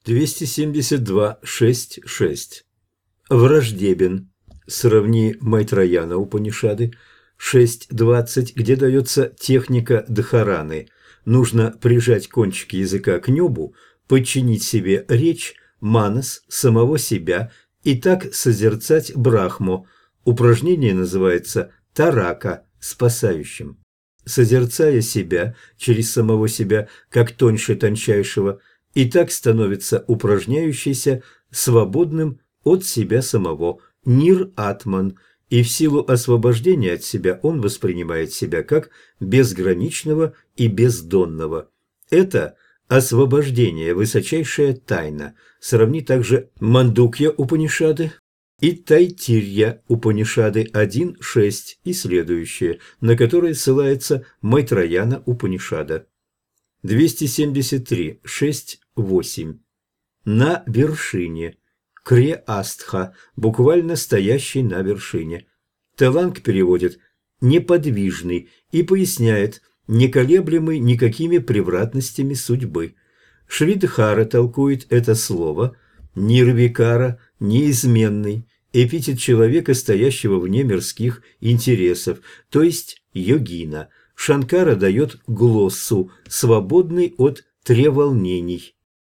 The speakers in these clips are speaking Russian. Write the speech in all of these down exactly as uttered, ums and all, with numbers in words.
двести семьдесят два шесть шесть. Враждебен. Сравни Майтраяна Упанишады шесть двадцать, где дается техника дхараны. Нужно прижать кончик языка к небу, подчинить себе речь, манас, самого себя и так созерцать брахму. Упражнение называется тарака, спасающим. Созерцая себя через самого себя, как тоньше тончайшего, и так становится упражняющийся свободным от себя самого, нир-атман, и в силу освобождения от себя он воспринимает себя как безграничного и бездонного. Это освобождение – высочайшая тайна. Сравни также Мандукья Упанишады и Тайтирья Упанишады один шесть и следующие, на которые ссылается Майтраяна Упанишада. двести семьдесят три шесть восемь. На вершине. Креастха, буквально стоящий на вершине. Теланг переводит «неподвижный» и поясняет «неколеблемый никакими превратностями судьбы». Шридхара толкует это слово «нирвикара», «неизменный», эпитет человека, стоящего вне мирских интересов, то есть йогина. Шанкара дает глоссу, свободный от треволнений.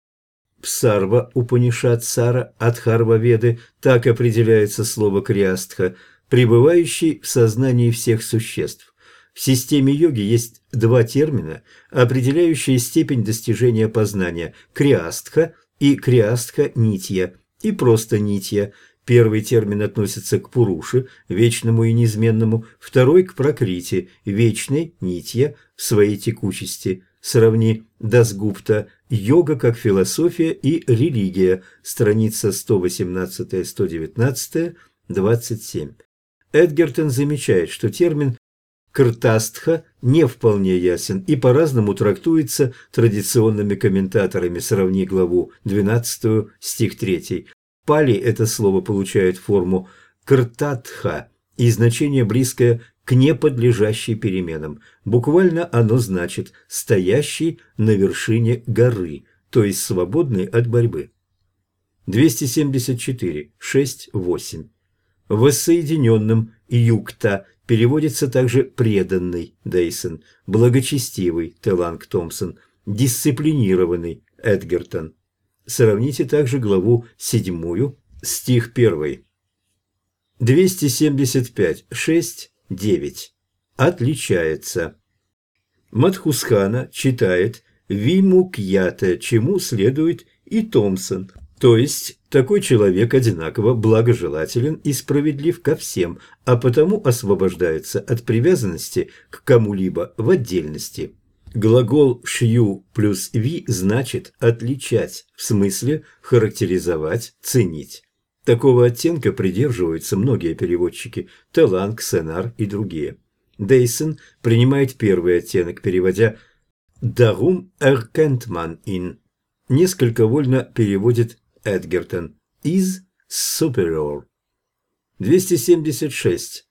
Псарва Упанишад Сара Адхарва Веды, так определяется слово криастха, пребывающий в сознании всех существ. В системе йоги есть два термина, определяющие степень достижения познания – криастха и криастха-нитья, и просто нитья. Первый термин относится к Пуруше, вечному и неизменному, второй – к Пракрити, вечной, нитья, в своей текучести. Сравни Дасгупта «Йога как философия и религия», страница сто восемнадцать сто девятнадцать двадцать семь. Эдгертон замечает, что термин «картастха» не вполне ясен и по-разному трактуется традиционными комментаторами. Сравни главу двенадцать, стих три. Пали это слово получает форму «картатха» и значение близкое к неподлежащей переменам. Буквально оно значит «стоящий на вершине горы», то есть свободный от борьбы. двести семьдесят четыре шесть восемь. Воссоединенным юкта переводится также преданный Дейсон, благочестивый Теланг Томпсон, дисциплинированный Эдгертон. Сравните также главу седьмую, стих первый. двести семьдесят пять шесть девять. Отличается. Мадхусхана читает «Вимукьята», чему следует и Томпсон. То есть, такой человек одинаково благожелателен и справедлив ко всем, а потому освобождается от привязанности к кому-либо в отдельности. Глагол «шью» плюс «ви» значит «отличать», в смысле «характеризовать», «ценить». Такого оттенка придерживаются многие переводчики – Теланг, Сенар и другие. Дейсон принимает первый оттенок, переводя «darum erkennt man ihn». Несколько вольно переводит Эдгертон «is superior». двести семьдесят шесть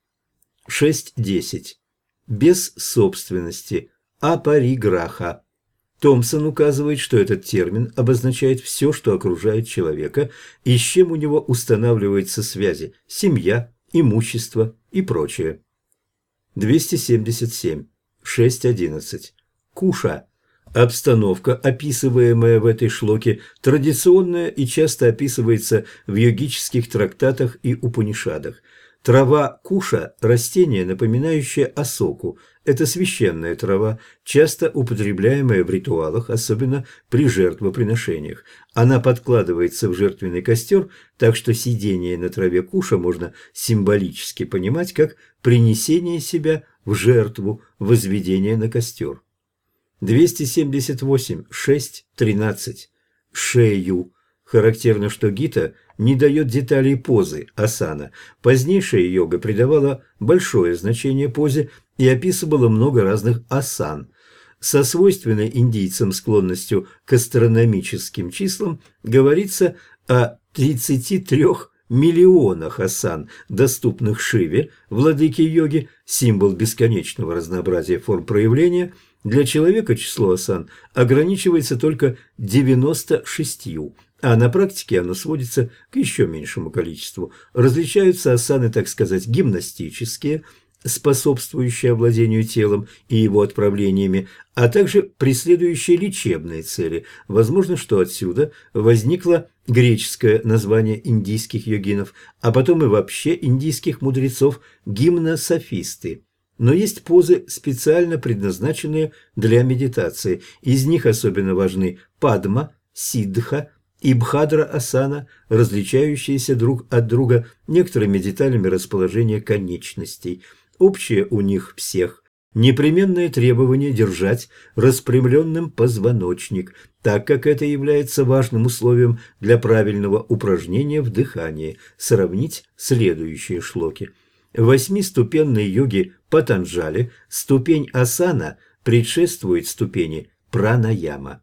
шесть десять. Без собственности. Апариграха. Томпсон указывает, что этот термин обозначает все, что окружает человека и с чем у него устанавливаются связи – семья, имущество и прочее. двести семьдесят семь шесть одиннадцать. Куша. Обстановка, описываемая в этой шлоке, традиционная и часто описывается в йогических трактатах и Упанишадах. Трава куша – растение, напоминающее осоку. Это священная трава, часто употребляемая в ритуалах, особенно при жертвоприношениях. Она подкладывается в жертвенный костер, так что сидение на траве куша можно символически понимать как принесение себя в жертву, возведение на костер. двести семьдесят восемь шесть тринадцать. Шею. Характерно, что гита не дает деталей позы асана. Позднейшая йога придавала большое значение позе и описывала много разных асан. Со свойственной индийцам склонностью к астрономическим числам говорится о тридцати трёх миллионах асан, доступных Шиве, владыке йоги, символ бесконечного разнообразия форм проявления. Для человека число асан ограничивается только девяноста шестью. а на практике оно сводится к еще меньшему количеству. Различаются асаны, так сказать, гимнастические, способствующие овладению телом и его отправлениями, а также преследующие лечебные цели. Возможно, что отсюда возникло греческое название индийских йогинов, а потом и вообще индийских мудрецов гимнософисты. Но есть позы, специально предназначенные для медитации. Из них особенно важны падма, сиддха и бхадра-асана, различающиеся друг от друга некоторыми деталями расположения конечностей. Общее у них всех – непременное требование держать распрямленным позвоночник, так как это является важным условием для правильного упражнения в дыхании. Сравнить следующие шлоки. В восьмиступенной йоге Патанджали ступень асана предшествует ступени пранаяма.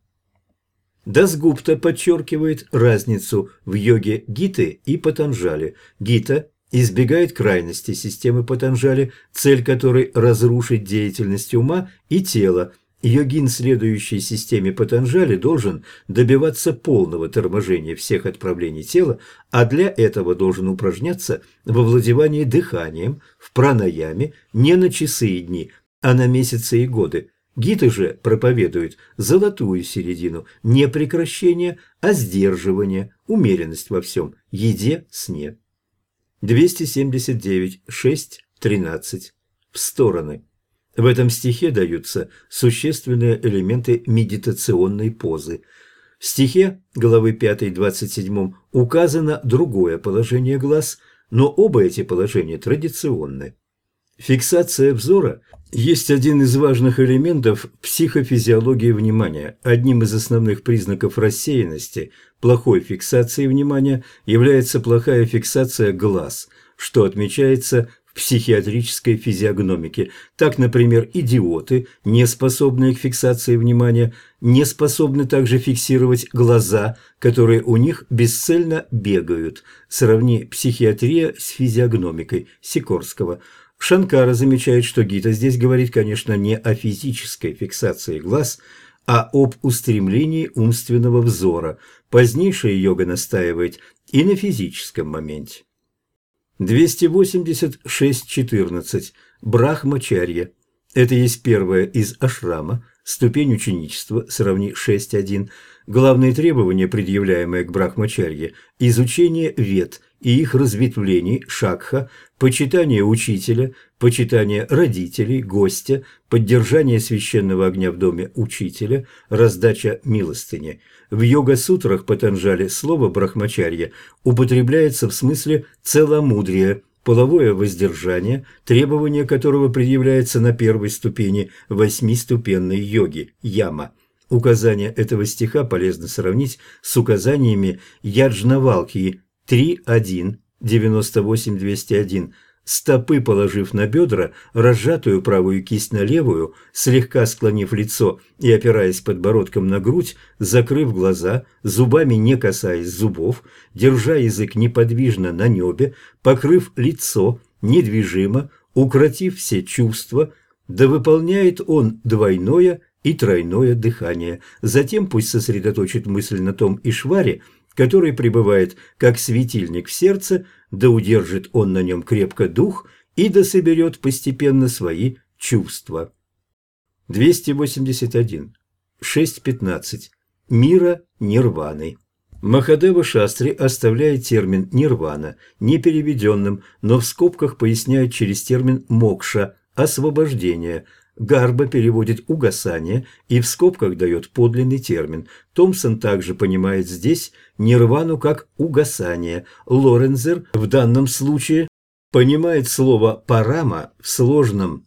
Дасгупта подчеркивает разницу в йоге Гиты и Патанджали. Гита избегает крайности системы Патанджали, цель которой – разрушить деятельность ума и тела. Йогин, следующий системе Патанджали, должен добиваться полного торможения всех отправлений тела, а для этого должен упражняться во владевании дыханием, в пранаяме не на часы и дни, а на месяцы и годы. Гита же проповедует золотую середину, не прекращение, а сдерживание, умеренность во всем, еде, сне. двести семьдесят девять, шесть, тринадцать. В стороны. В этом стихе даются существенные элементы медитационной позы. В стихе главы пятой, двадцать седьмом указано другое положение глаз, но оба эти положения традиционны. Фиксация взора есть один из важных элементов психофизиологии внимания. Одним из основных признаков рассеянности, плохой фиксации внимания, является плохая фиксация глаз, что отмечается в психиатрической физиогномике. Так, например, идиоты, не способные к фиксации внимания, не способны также фиксировать глаза, которые у них бесцельно бегают. Сравни психиатрия с физиогномикой Сикорского. Шанкара замечает, что Гита здесь говорит, конечно, не о физической фиксации глаз, а об устремлении умственного взора. Позднейшая йога настаивает и на физическом моменте. двести восемьдесят шесть, четырнадцать. Брахмачарья. Это есть первая из ашрама, ступень ученичества, сравни шесть один. Главные требования, предъявляемые к брахмачарье – изучение вед и их разветвлений, шакха, почитание учителя, почитание родителей, гостя, поддержание священного огня в доме учителя, раздача милостыни. В йога-сутрах Патанджали слово брахмачарья употребляется в смысле целомудрия, половое воздержание, требование которого предъявляется на первой ступени восьмиступенной йоги – яма. Указание этого стиха полезно сравнить с указаниями Яджнавалкьи три один, девяносто восемь, двести один. Стопы положив на бедра, разжатую правую кисть на левую, слегка склонив лицо и опираясь подбородком на грудь, закрыв глаза, зубами не касаясь зубов, держа язык неподвижно на небе, покрыв лицо недвижимо, укротив все чувства, да выполняет он двойное и тройное дыхание. Затем пусть сосредоточит мысль на том Ишваре, который пребывает как светильник в сердце, да удержит он на нем крепко дух и да соберет постепенно свои чувства. двести восемьдесят один. шесть пятнадцать. Мира нирваны. Махадева Шастри оставляет термин «нирвана» непереведенным, но в скобках поясняет через термин «мокша» – «освобождение». Гарба переводит «угасание» и в скобках дает подлинный термин. Томпсон также понимает здесь нирвану как «угасание». Лорензер в данном случае понимает слово «парама» в сложном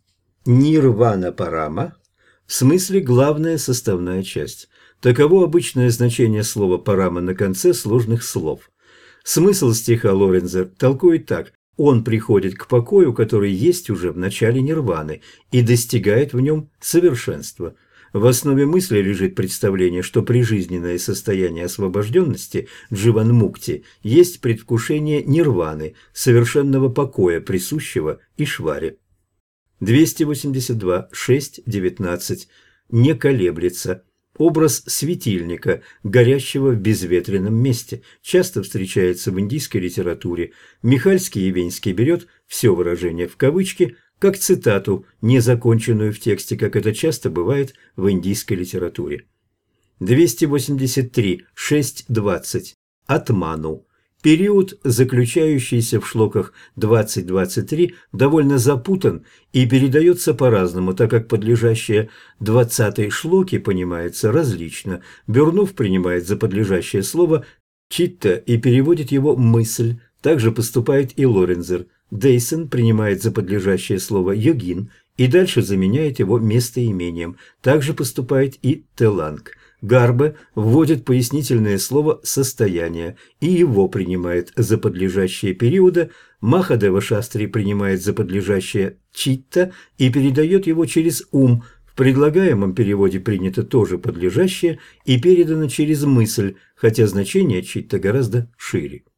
«нирвана-парама» в смысле «главная составная часть». Таково обычное значение слова «парама» на конце сложных слов. Смысл стиха Лорензер толкует так: он приходит к покою, который есть уже в начале нирваны, и достигает в нем совершенства. В основе мысли лежит представление, что прижизненное состояние освобожденности дживанмукти есть предвкушение нирваны, совершенного покоя, присущего Ишваре. двести восемьдесят два, шесть, девятнадцать. Не колеблется. образ светильника, горящего в безветренном месте, часто встречается в индийской литературе. Михальский Евенский берет все выражение в кавычки, как цитату, не законченную в тексте, как это часто бывает в индийской литературе. двести восемьдесят три. шесть двадцать. Атману. Период, заключающийся в шлоках двадцать двадцать три, довольно запутан и передается по-разному, так как подлежащее двадцатой шлоке понимается различно. Бюрнов принимает за подлежащее слово «читта» и переводит его «мысль». Также поступает и Лоренцер. Дейсон принимает за подлежащее слово «йогин» и дальше заменяет его местоимением. Также поступает и Теланг. Гарбе вводит пояснительное слово «состояние» и его принимает за подлежащее периода. Махадева Шастри принимает за подлежащее «читта» и передает его через «ум». В предлагаемом переводе принято тоже подлежащее и передано через «мысль», хотя значение «читта» гораздо шире.